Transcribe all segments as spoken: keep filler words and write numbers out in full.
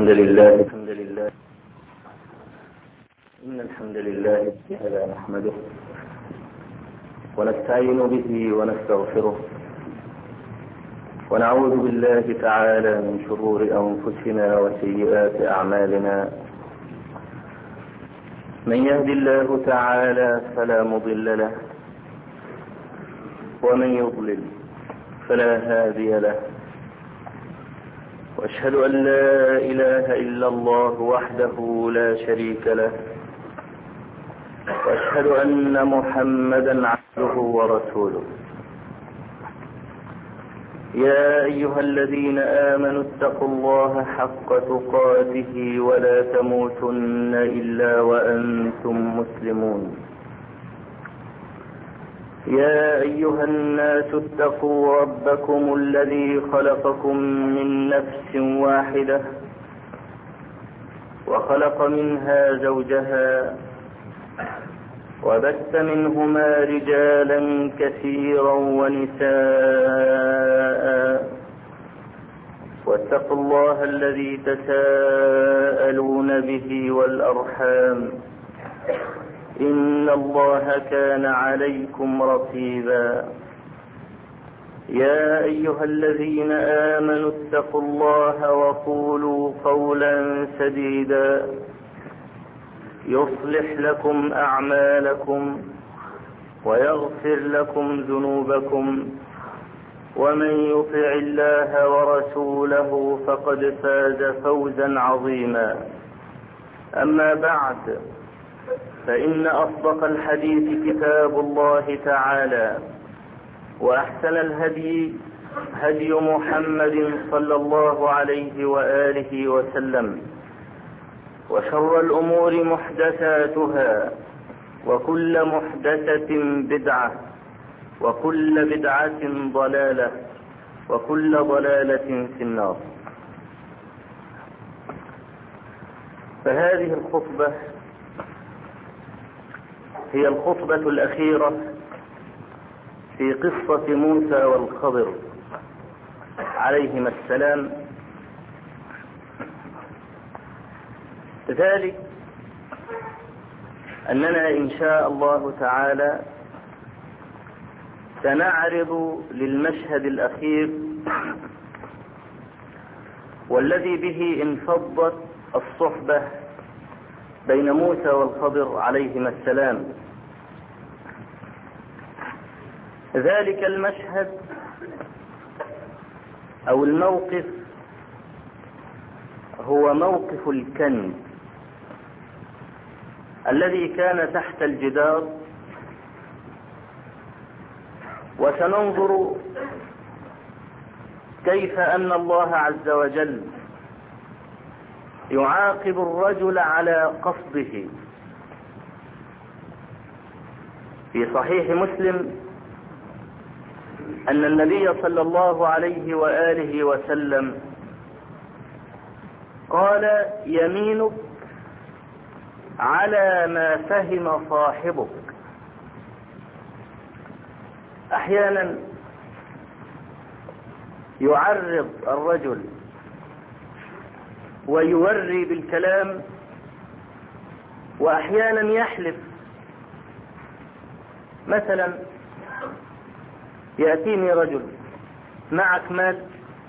الحمد لله الحمد لله إن الحمد لله تعالى نحمده ونستعين به ونستغفره ونعوذ بالله تعالى من شرور أنفسنا وسيئات أعمالنا. من يهد الله تعالى فلا مضل له ومن يضلل فلا هادي له، وأشهد أن لا إله إلا الله وحده لا شريك له، وأشهد أن محمدا عبده ورسوله. يا أيها الذين آمنوا اتقوا الله حق تقاته ولا تموتن إلا وأنتم مسلمون. يا أيها الناس اتقوا ربكم الذي خلقكم من نفس واحدة وخلق منها زوجها وبث منهما رجالا كثيرا ونساء، واتقوا الله الذي تساءلون به والأرحام إن الله كان عليكم رقيبا. يا أيها الذين آمنوا اتقوا الله وقولوا قولا سديدا يصلح لكم أعمالكم ويغفر لكم ذنوبكم، ومن يطع الله ورسوله فقد فاز فوزا عظيما. أما بعد، فإن أصدق الحديث كتاب الله تعالى، وأحسن الهدي هدي محمد صلى الله عليه وآله وسلم، وشر الأمور محدثاتها، وكل محدثة بدعة، وكل بدعة ضلالة، وكل ضلالة في النار. فهذه الخطبة هي الخطبة الأخيرة في قصة موسى والخضر عليهما السلام. ذلك أننا إن شاء الله تعالى سنعرض للمشهد الأخير والذي به انفضت الصحبة بين موسى والخضر عليهما السلام. ذلك المشهد أو الموقف هو موقف الكنز الذي كان تحت الجدار، وسننظر كيف أن الله عز وجل يعاقب الرجل على قصده. في صحيح مسلم أن النبي صلى الله عليه وآله وسلم قال: يمينك على ما فهم صاحبك. أحيانا يعرض الرجل ويوري بالكلام، وأحيانا يحلف. مثلا يأتيني رجل: معك مال؟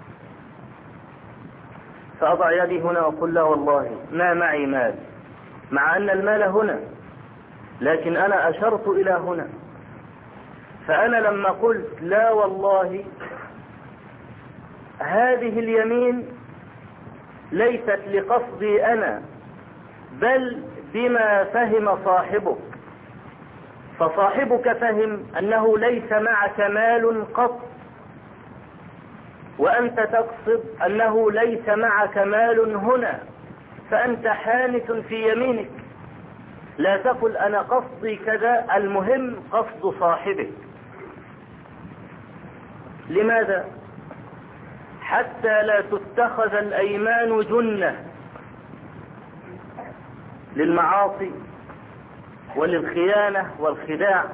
فأضع يدي هنا وأقول: لا والله ما معي مال، مع أن المال هنا، لكن أنا أشرت إلى هنا. فأنا لما قلت لا والله، هذه اليمين ليست لقصدي أنا، بل بما فهم صاحبك. فصاحبك فهم أنه ليس معك مال قط، وأنت تقصد أنه ليس معك مال هنا، فأنت حانث في يمينك. لا تقل أنا قصدي كذا، المهم قصد صاحبك. لماذا؟ حتى لا تتخذ الأيمان جنة للمعاصي وللخيانة والخداع.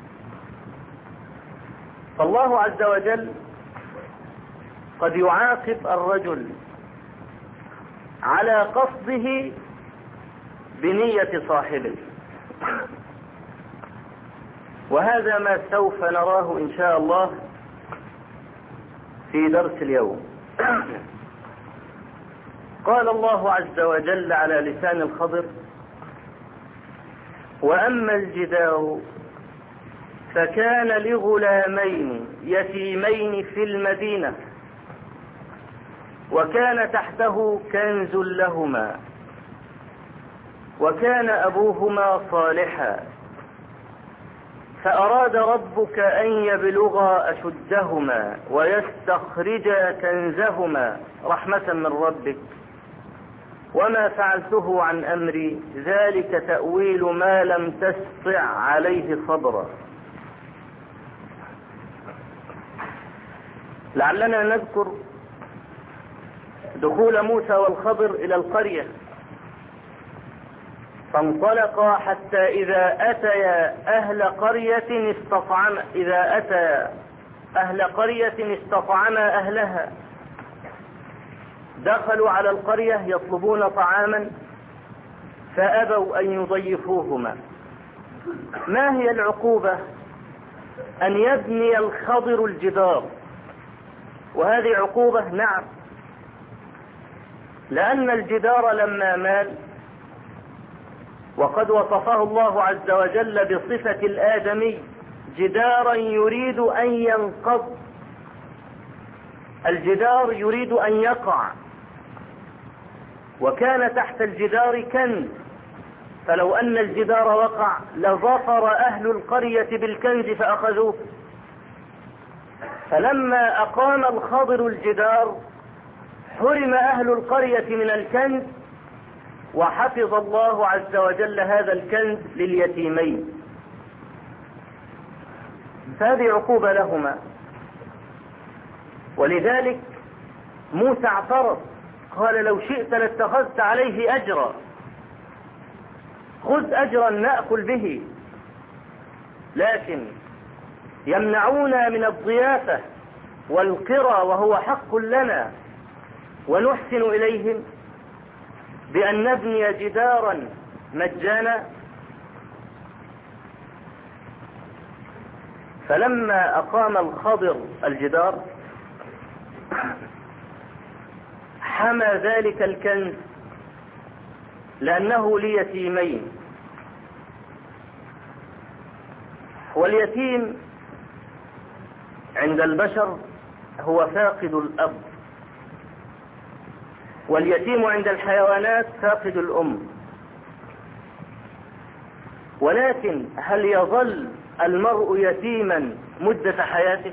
فالله عز وجل قد يعاقب الرجل على قصده بنية صاحبه. وهذا ما سوف نراه إن شاء الله في درس اليوم. قال الله عز وجل على لسان الخضر: وأما الجدار فكان لغلامين يتيمين في المدينة وكان تحته كنز لهما وكان أبوهما صالحا فأراد ربك أن يبلغا أشدهما ويستخرجا كنزهما رحمة من ربك وما فعلته عن أمري ذلك تأويل ما لم تستطع عليه صبرا. لعلنا نذكر دخول موسى والخضر إلى القرية، فانطلقا حتى إذا أتيا أهل قرية استطعم إذا أتى أهل قرية استطعما أهلها. دخلوا على القرية يطلبون طعاما فأبوا أن يضيفوهما. ما هي العقوبة؟ أن يبني الخضر الجدار، وهذه عقوبة نعم، لأن الجدار لما مال، وقد وصفه الله عز وجل بصفة الآدمي جدارا يريد أن ينقض، الجدار يريد أن يقع، وكان تحت الجدار كنز، فلو أن الجدار وقع لظفر أهل القرية بالكنز فأخذوه. فلما أقام الخضر الجدار حرم أهل القرية من الكنز، وحفظ الله عز وجل هذا الكنز لليتيمين، فهذه عقوبة لهما. ولذلك موسى اعترض قال: لو شئت لاتخذت عليه أجرا، خذ أجرا نأكل به، لكن يمنعونا من الضيافة والقرى وهو حق لنا، ونحسن إليهم بأن نبني جدارا مجانا. فلما أقام الخضر الجدار حمى ذلك الكنز لأنه ليتيمين، واليتيم عند البشر هو فاقد الأب، واليتيم عند الحيوانات فاقد الأم. ولكن هل يظل المرء يتيما مدة حياته؟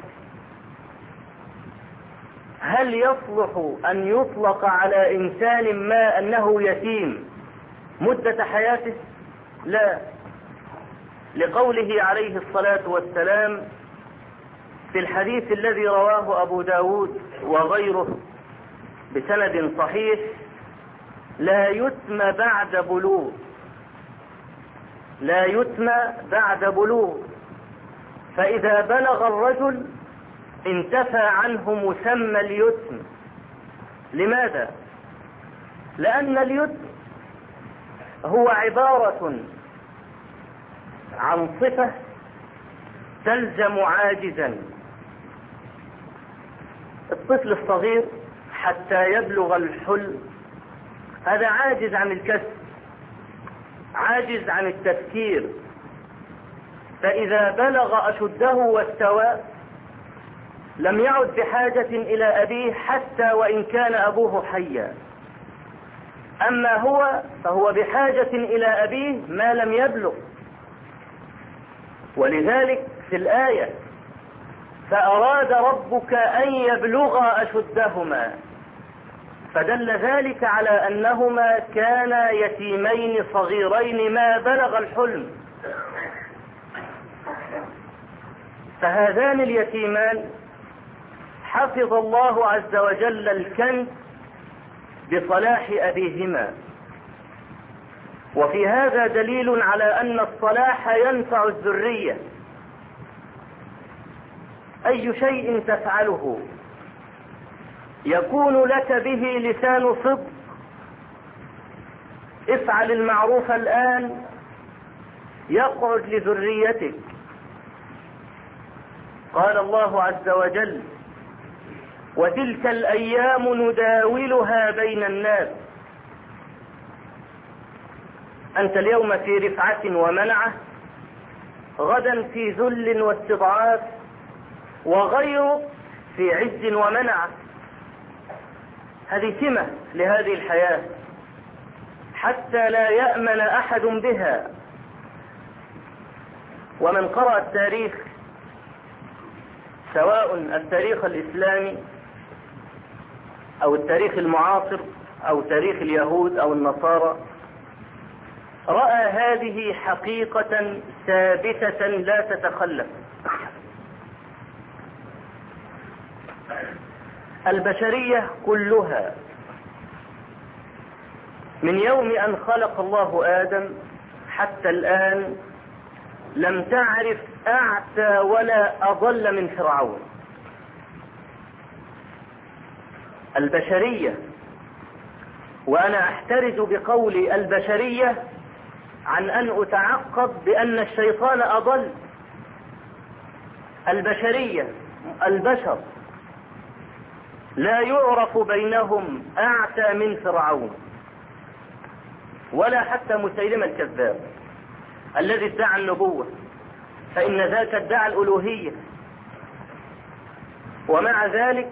هل يصلح أن يطلق على إنسان ما أنه يتيم مدة حياته؟ لا، لقوله عليه الصلاة والسلام في الحديث الذي رواه أبو داود وغيره بسند صحيح: لا يتم بعد بلوغ، لا يتم بعد بلوغ، فإذا بلغ الرجل انتفى عنه مسمى اليتم. لماذا؟ لأن اليتم هو عبارة عن صفة تلزم عاجزا. الطفل الصغير حتى يبلغ الحلم هذا عاجز عن الكسب، عاجز عن التفكير، فإذا بلغ أشده واستوى لم يعد بحاجة إلى أبيه حتى وإن كان أبوه حيا. أما هو فهو بحاجة إلى أبيه ما لم يبلغ. ولذلك في الآية: فأراد ربك أن يبلغا أشدهما، فدل ذلك على أنهما كانا يتيمين صغيرين ما بلغ الحلم. فهذان اليتيمان حفظ الله عز وجل الكنز بصلاح أبيهما، وفي هذا دليل على أن الصلاح ينفع الذرية. أي شيء تفعله يكون لك به لسان صدق افعل المعروف الآن يقعد لذريتك. قال الله عز وجل: وتلك الأيام نداولها بين الناس. أنت اليوم في رفعة ومنعة، غدا في ذل واستضعاف، وغيرك في عز ومنعة. هذه سمة لهذه الحياة حتى لا يأمن أحد بها. ومن قرأ التاريخ، سواء التاريخ الإسلامي أو التاريخ المعاصر أو تاريخ اليهود أو النصارى، رأى هذه حقيقة ثابتة لا تتخلف. البشرية كلها من يوم أن خلق الله آدم حتى الآن لم تعرف أعتى ولا أضل من فرعون. البشرية، وأنا أحترز بقول البشرية عن أن أتعقب بأن الشيطان أضل. البشرية، البشر لا يعرف بينهم أعتى من فرعون، ولا حتى مسيلمة الكذاب الذي ادعى النبوة، فإن ذاك ادعى الألوهية. ومع ذلك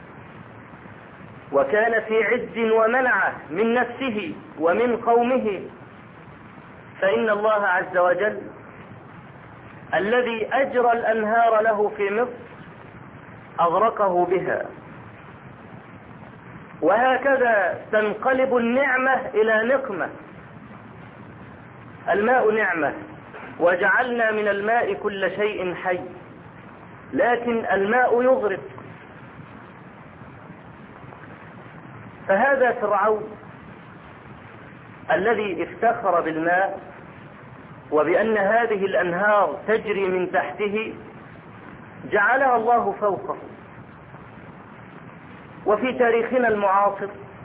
وكان في عز ومنعة من نفسه ومن قومه، فإن الله عز وجل الذي أجرى الأنهار له في مصر أغرقه بها. وهكذا تنقلب النعمة إلى نقمة. الماء نعمة، وجعلنا من الماء كل شيء حي، لكن الماء يغرق. فهذا فرعون الذي افتخر بالماء وبأن هذه الأنهار تجري من تحته، جعلها الله فوقه. وفي تاريخنا المعاصر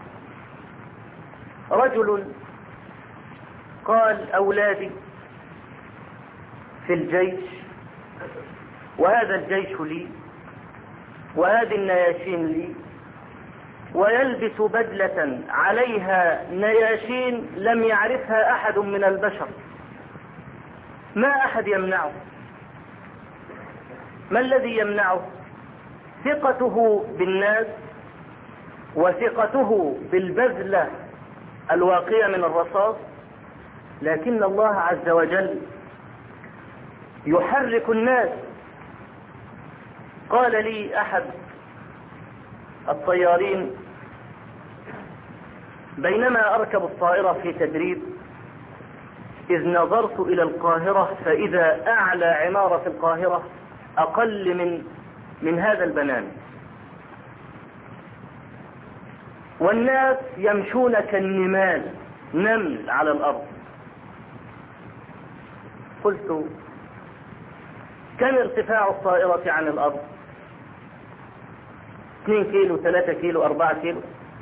رجل قال: أولادي في الجيش، وهذا الجيش لي، وهذه النياشين لي، ويلبس بدلة عليها نياشين لم يعرفها أحد من البشر، ما أحد يمنعه. ما الذي يمنعه؟ ثقته بالناس وثقته بالبذلة الواقية من الرصاص. لكن الله عز وجل يحرك الناس. قال لي أحد الطيارين بينما أركب الطائرة في تدريب، إذ نظرت إلى القاهرة فإذا أعلى عمارة في القاهرة أقل من من هذا البنان، والناس يمشون كالنمال، نمل على الأرض. قلت: كم ارتفاع الطائرة عن الأرض؟ اثنين كيلو، ثلاثة كيلو، أربعة كيلو.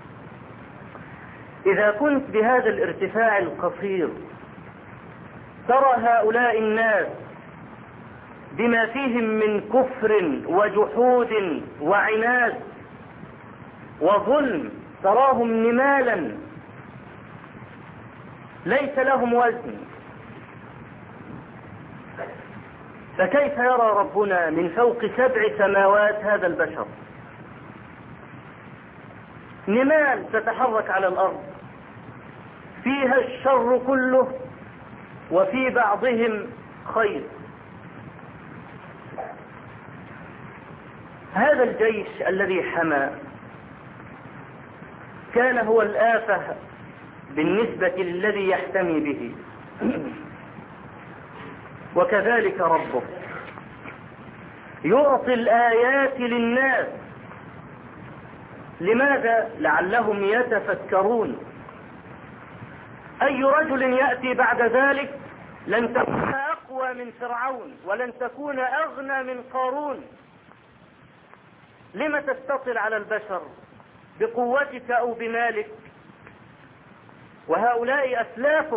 إذا كنت بهذا الارتفاع القصير ترى هؤلاء الناس بما فيهم من كفر وجحود وعناد وظلم، تراهم نمالا ليس لهم وزن، فكيف يرى ربنا من فوق سبع سماوات هذا البشر؟ نمال تتحرك على الأرض فيها الشر كله وفي بعضهم خير. هذا الجيش الذي حمى كان هو الآفة بالنسبة للذي يحتمي به. وكذلك ربك يعطي الآيات للناس. لماذا؟ لعلهم يتفكرون. أي رجل يأتي بعد ذلك لن تكون أقوى من فرعون ولن تكون أغنى من قارون. لم تستطل على البشر بقوتك أو بمالك؟ وهؤلاء أسلافك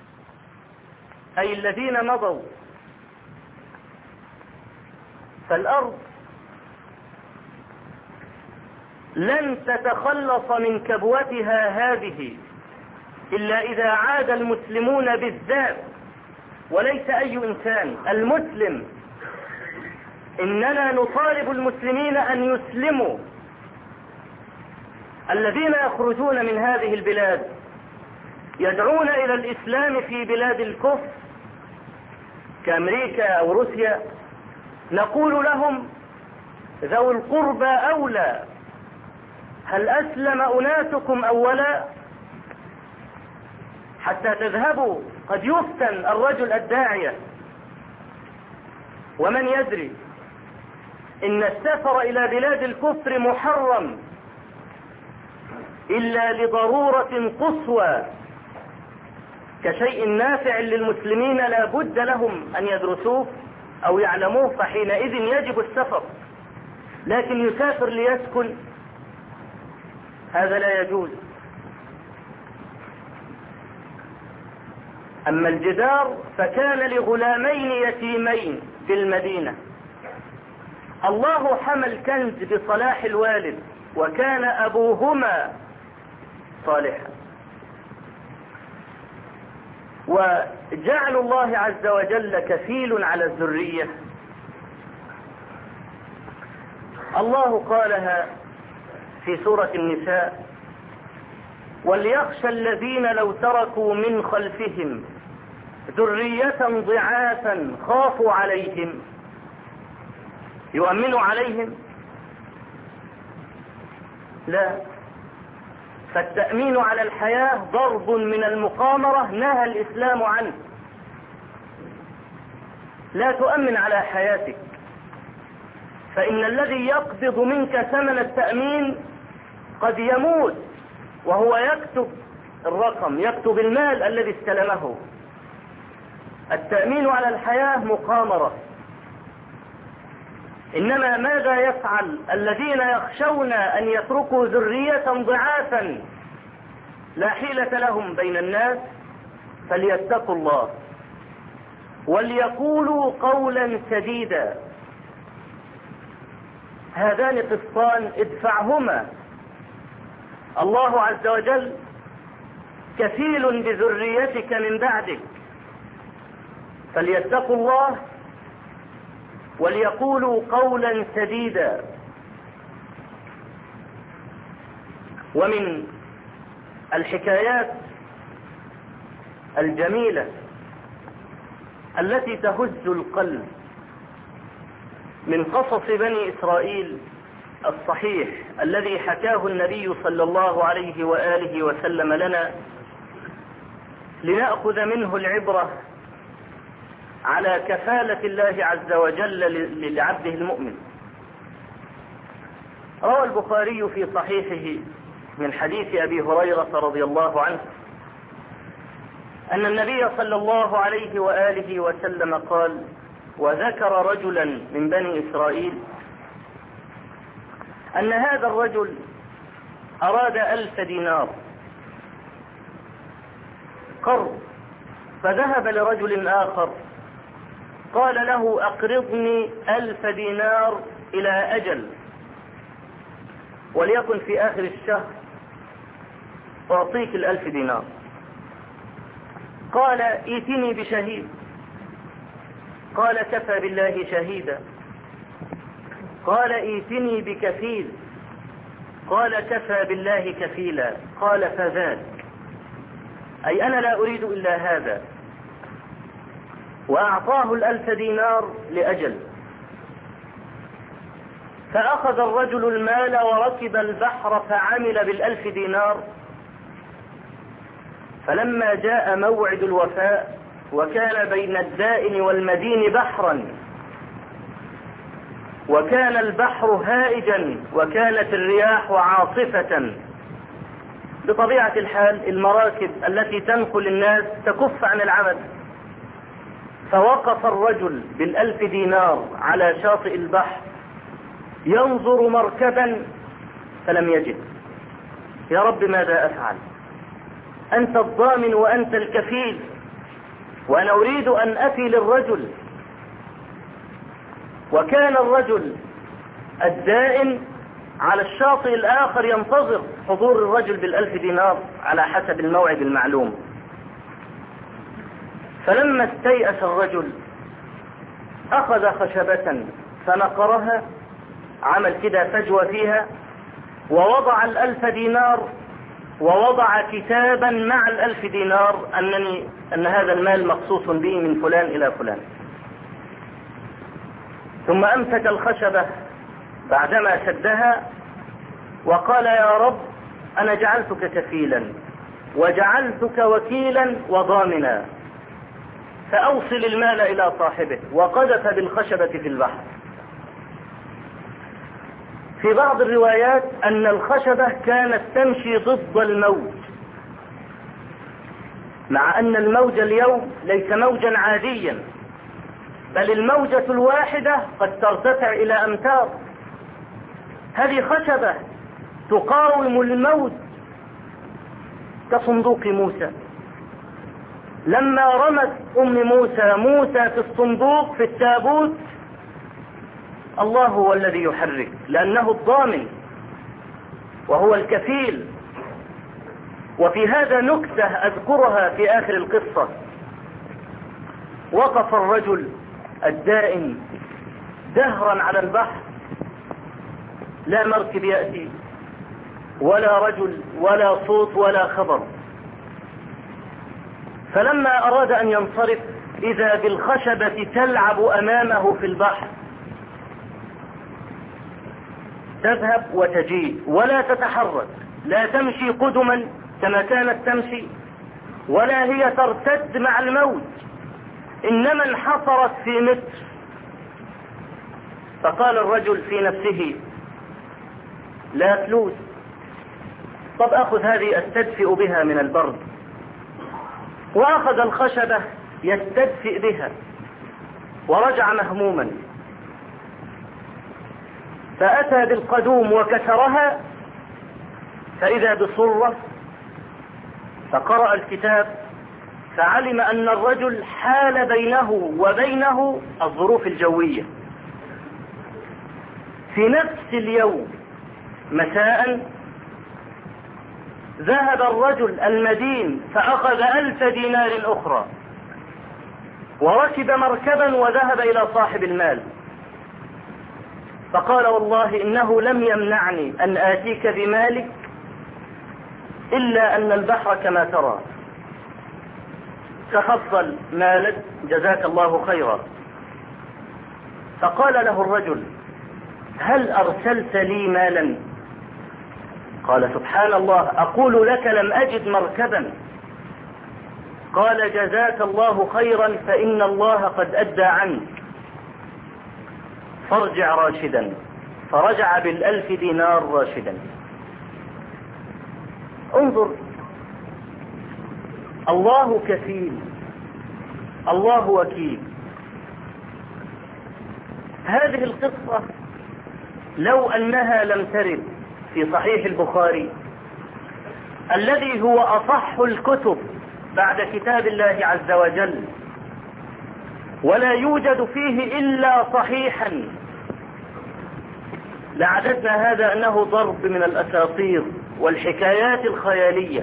أي الذين مضوا. فالأرض لن تتخلص من كبوتها هذه إلا إذا عاد المسلمون بالذات، وليس أي إنسان، المسلم. إننا نطالب المسلمين أن يسلموا. الذين يخرجون من هذه البلاد يدعون إلى الإسلام في بلاد الكفر كأمريكا أو روسيا، نقول لهم ذو القربى أولى. هل أسلم أناسكم أولا حتى تذهبوا؟ قد يفتن الرجل الداعية، ومن يدري إن السفر إلى بلاد الكفر محرم إلا لضرورة قصوى كشيء نافع للمسلمين لا بد لهم أن يدرسوه أو يعلموه، فحينئذ يجب السفر. لكن يسافر ليسكن، هذا لا يجوز. أما الجدار فكان لغلامين يتيمين في المدينة. الله حمى الكنز بصلاح الوالد، وكان أبوهما صالحا. وجعل الله عز وجل كفيل على الذرية. الله قالها في سورة النساء: وليخشى الذين لو تركوا من خلفهم ذرية ضعافا خافوا عليهم. يؤمنوا عليهم؟ لا. فالتأمين على الحياة ضرب من المقامرة نهى الإسلام عنه. لا تؤمن على حياتك، فإن الذي يقبض منك ثمن التأمين قد يموت وهو يكتب الرقم، يكتب المال الذي استلمه. التأمين على الحياة مقامرة. إنما ماذا يفعل الذين يخشون أن يتركوا ذرية ضعافا لا حيلة لهم بين الناس؟ فليتقوا الله وليقولوا قولا سديدا. هذان قسطان ادفعهما. الله عز وجل كفيل بذريتك من بعدك، فليتقوا الله وليقولوا قولا سديدا. ومن الحكايات الجميلة التي تهز القلب من قصص بني إسرائيل الصحيح الذي حكاه النبي صلى الله عليه وآله وسلم لنا، لنأخذ منه العبرة على كفالة الله عز وجل لعبده المؤمن. روى البخاري في صحيحه من حديث أبي هريرة رضي الله عنه أن النبي صلى الله عليه وآله وسلم قال: وذكر رجلا من بني إسرائيل أن هذا الرجل أراد ألف دينار قرض، فذهب لرجل آخر قال له: أقرضني ألف دينار إلى أجل، وليكن في آخر الشهر أعطيك الألف دينار. قال: ائتني بشهيد. قال: كفى بالله شهيدا. قال: ائتني بكفيل. قال: كفى بالله كفيلا. قال: فذاك، أي أنا لا أريد إلا هذا. وأعطاه الألف دينار لأجل. فأخذ الرجل المال وركب البحر فعمل بالألف دينار. فلما جاء موعد الوفاء وكان بين الدائن والمدين بحرا، وكان البحر هائجا وكانت الرياح عاصفة، بطبيعة الحال المراكب التي تنقل الناس تكف عن العمل. فوقف الرجل بالألف دينار على شاطئ البحر ينظر مركبا فلم يجد. يا رب ماذا أفعل؟ أنت الضامن وأنت الكفيل، وأنا أريد أن أفي للرجل. وكان الرجل الدائن على الشاطئ الآخر ينتظر حضور الرجل بالألف دينار على حسب الموعد المعلوم. فلما استيأس الرجل أخذ خشبة فنقرها، عمل كده فجوة فيها، ووضع الألف دينار، ووضع كتابا مع الألف دينار أنني أن هذا المال مخصوص به من فلان إلى فلان. ثم أمسك الخشبة بعدما شدها وقال يا رب أنا جعلتك كفيلا وجعلتك وكيلا وضامنا، فأوصل المال إلى صاحبه، وقذف بالخشبة في البحر. في بعض الروايات أن الخشبة كانت تمشي ضد الموج، مع أن الموج اليوم ليس موجا عاديا، بل الموجة الواحدة قد ترتفع إلى أمتار. هذه خشبة تقاوم الموج كصندوق موسى. لما رمت أم موسى موسى في الصندوق في التابوت، الله هو الذي يحرك، لأنه الضامن وهو الكفيل. وفي هذا نكتة أذكرها في آخر القصة. وقف الرجل الدائن دهرا على البحر، لا مركب يأتي ولا رجل ولا صوت ولا خبر. فلما أراد أن ينصرف إذا بالخشبة تلعب أمامه في البحر، تذهب وتجيء ولا تتحرك، لا تمشي قدما كما كانت تمشي، ولا هي ترتد مع الموت، إنما انحصرت في متر. فقال الرجل في نفسه لا فلوس، طب أخذ هذه أستدفئ بها من البرد. وأخذ الخشبة يستدفئ بها ورجع مهموما، فأتى بالقدوم وكسرها فإذا بصرة، فقرأ الكتاب فعلم أن الرجل حال بينه وبينه الظروف الجوية. في نفس اليوم مساء ذهب الرجل المدين فأخذ ألف دينار أخرى وركب مركبا وذهب إلى صاحب المال، فقال والله إنه لم يمنعني أن آتيك بمالك إلا أن البحر كما ترى، تفضل مالك جزاك الله خيرا. فقال له الرجل هل أرسلت لي مالا؟ قال سبحان الله، أقول لك لم أجد مركبا. قال جزاك الله خيرا فإن الله قد أدى عنك، فارجع راشدا. فرجع بالألف دينار راشدا. انظر، الله كفيل، الله وكيل. هذه القصة لو أنها لم ترد في صحيح البخاري الذي هو أصح الكتب بعد كتاب الله عز وجل، ولا يوجد فيه إلا صحيحا، لعددنا هذا أنه ضرب من الأساطير والحكايات الخيالية.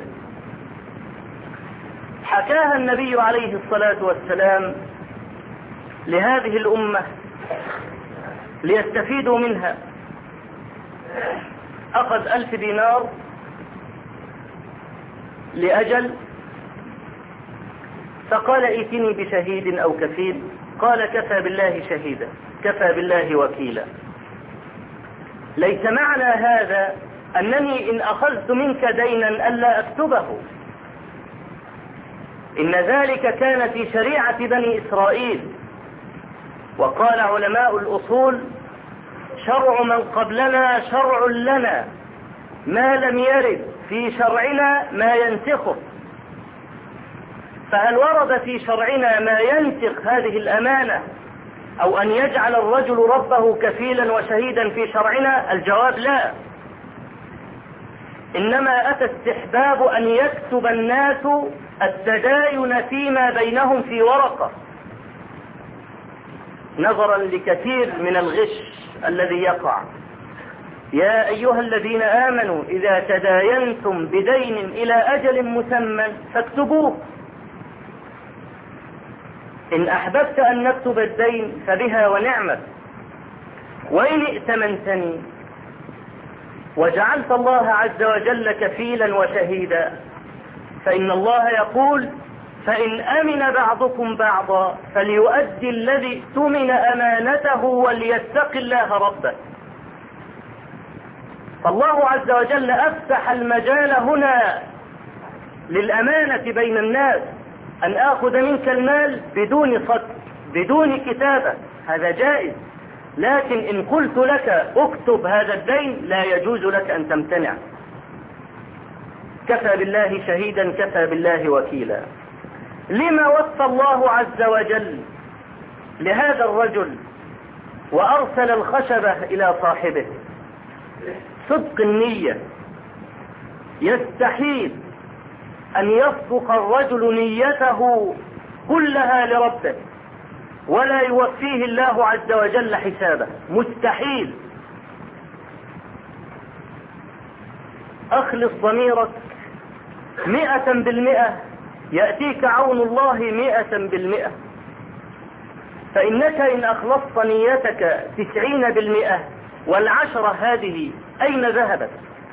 حكاها النبي عليه الصلاة والسلام لهذه الأمة ليستفيدوا منها. أخذ ألف دينار لأجل، فقال ائتني بشهيد أو كفيل. قال كفى بالله شهيدا، كفى بالله وكيلا. ليس معنى هذا أنني إن أخذت منك دينا ألا أكتبه، إن ذلك كان في شريعة بني إسرائيل. وقال علماء الأصول شرع من قبلنا شرع لنا، ما لم يرد في شرعنا ما ينسخه. فهل ورد في شرعنا ما ينسخ هذه الأمانة أو أن يجعل الرجل ربه كفيلا وشهيدا في شرعنا؟ الجواب لا. إنما أتى استحباب أن يكتب الناس التداين فيما بينهم في ورقة، نظرا لكثير من الغش الذي يقع. يا أيها الذين آمنوا إذا تداينتم بدين إلى أجل مسمى فاكتبوه، إن أحببت أن نكتب الدين فبها ونعمت، وإن ائتمنتني وجعلت الله عز وجل كفيلا وشهيدا فإن الله يقول فإن أمن بعضكم بعضا فليؤدي الذي اؤتمن أمانته وليتق الله ربه. فالله عز وجل أفتح المجال هنا للأمانة بين الناس، أن آخذ منك المال بدون صدق بدون كتابة، هذا جائز، لكن إن قلت لك اكتب هذا الدين لا يجوز لك أن تمتنع. كفى بالله شهيدا كفى بالله وكيلا. لما وفى الله عز وجل لهذا الرجل وأرسل الخشبة إلى صاحبه؟ صدق النية. يستحيل أن يصدق الرجل نيته كلها لربه ولا يوفيه الله عز وجل حسابه، مستحيل. أخلص ضميرك مئة بالمئة يأتيك عون الله مئة بالمئة. فإنك إن أخلصت نيتك تسعين بالمئة والعشرة هذه أين ذهبت؟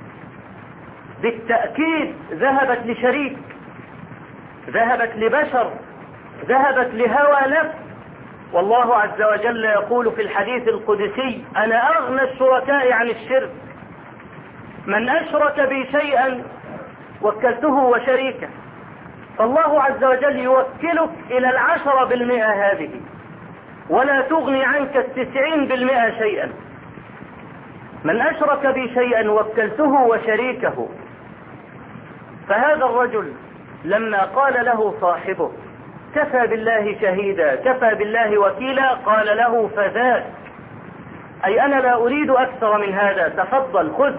بالتأكيد ذهبت لشريك، ذهبت لبشر، ذهبت لهوى نفس. والله عز وجل يقول في الحديث القدسي أنا أغنى الشركاء عن الشرك، من أشرك بي شيئا وكلته وشريكه. فالله عز وجل يوكلك إلى العشرة بالمئة هذه ولا تغني عنك التسعين بالمئة شيئا. من أشرك بي شيئا وكلته وشريكه. فهذا الرجل لما قال له صاحبه كفى بالله شهيدا كفى بالله وكيلا قال له فذاك، أي أنا لا أريد أكثر من هذا، تفضل خذ.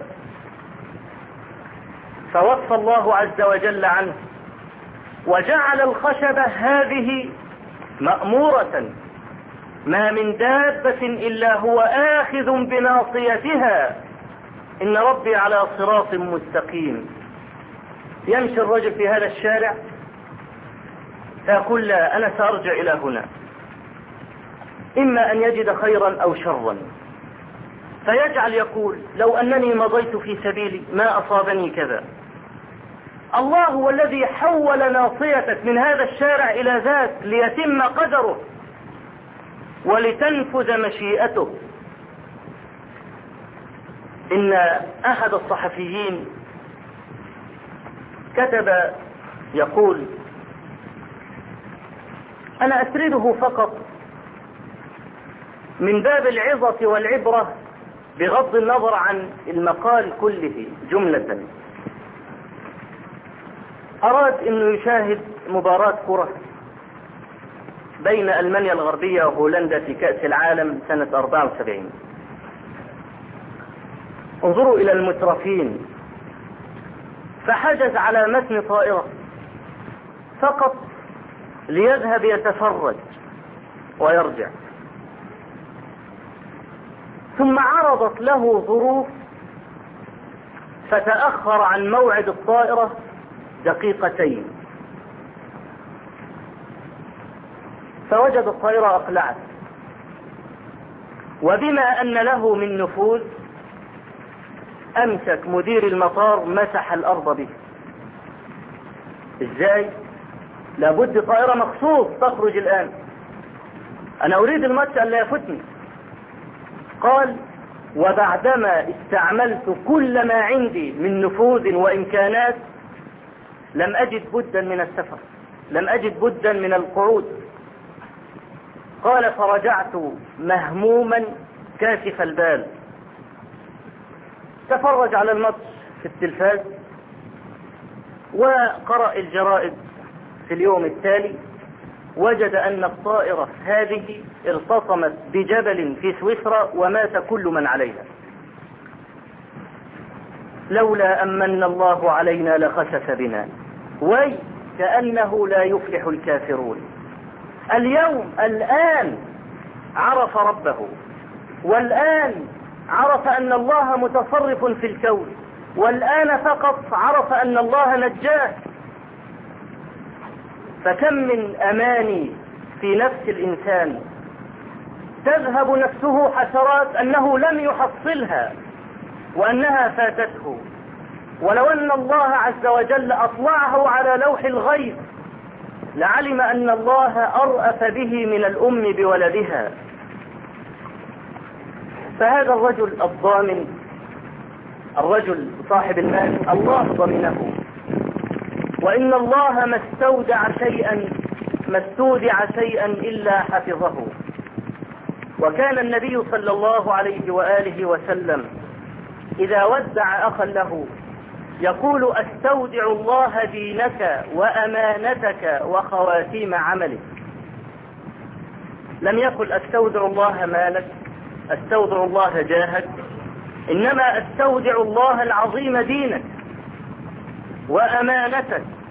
فوفى الله عز وجل عنه وجعل الخشبة هذه مأمورة، ما من دابة إلا هو آخذ بناصيتها، إن ربي على صراط مستقيم. يمشي الرجل في هذا الشارع فيقول لا أنا سأرجع إلى هنا، إما أن يجد خيرا أو شرا، فيجعل يقول لو أنني مضيت في سبيلي ما أصابني كذا. الله هو الذي حول ناصيتك من هذا الشارع إلى ذاك ليتم قدره ولتنفذ مشيئته. إن أحد الصحفيين كتب يقول أنا أسرده فقط من باب العظة والعبرة بغض النظر عن المقال كله جملة. أراد أنه يشاهد مباراة كرة بين ألمانيا الغربية وهولندا في كأس العالم سنة أربعة وسبعين. انظروا إلى المترفين، فحجز على متن طائرة فقط ليذهب يتفرج ويرجع، ثم عرضت له ظروف فتأخر عن موعد الطائرة دقيقتين، فوجد الطائرة أقلعت، وبما أن له من نفوذ أمسك مدير المطار مسح الأرض به. إزاي؟ لابد طائرة مخصوص تخرج الآن، أنا أريد الماتش أن لا يفوتني. قال وبعدما استعملت كل ما عندي من نفوذ وإمكانات لم أجد بدا من السفر، لم أجد بدا من القعود. قال فرجعت مهموما كاشف البال، تفرج على الماتش في التلفاز وقرأ الجرائد في اليوم التالي، وجد أن الطائرة هذه ارتطمت بجبل في سويسرا ومات كل من عليها. لولا أمن الله علينا لخسف بنا، وي كأنه لا يفلح الكافرون. اليوم الآن عرف ربه، والآن عرف أن الله متصرف في الكون، والآن فقط عرف أن الله نجاه. فكم من أماني في نفس الإنسان تذهب نفسه حسرات أنه لم يحصلها وأنها فاتته، ولو أن الله عز وجل أطلعه على لوح الغيب لعلم أن الله أرأف به من الأم بولدها. فهذا الرجل الضامن، الرجل صاحب المال، الله ضمنه، وإن الله ما استودع شيئا ما استودع شيئا إلا حفظه. وكان النبي صلى الله عليه وآله وسلم إذا ودع أخا له يقول: أستودع الله دينك وأمانتك وخواتيم عملك. لم يقل أستودع الله مالك، أستودع الله جاهك، إنما أستودع الله العظيم دينك وأمانتك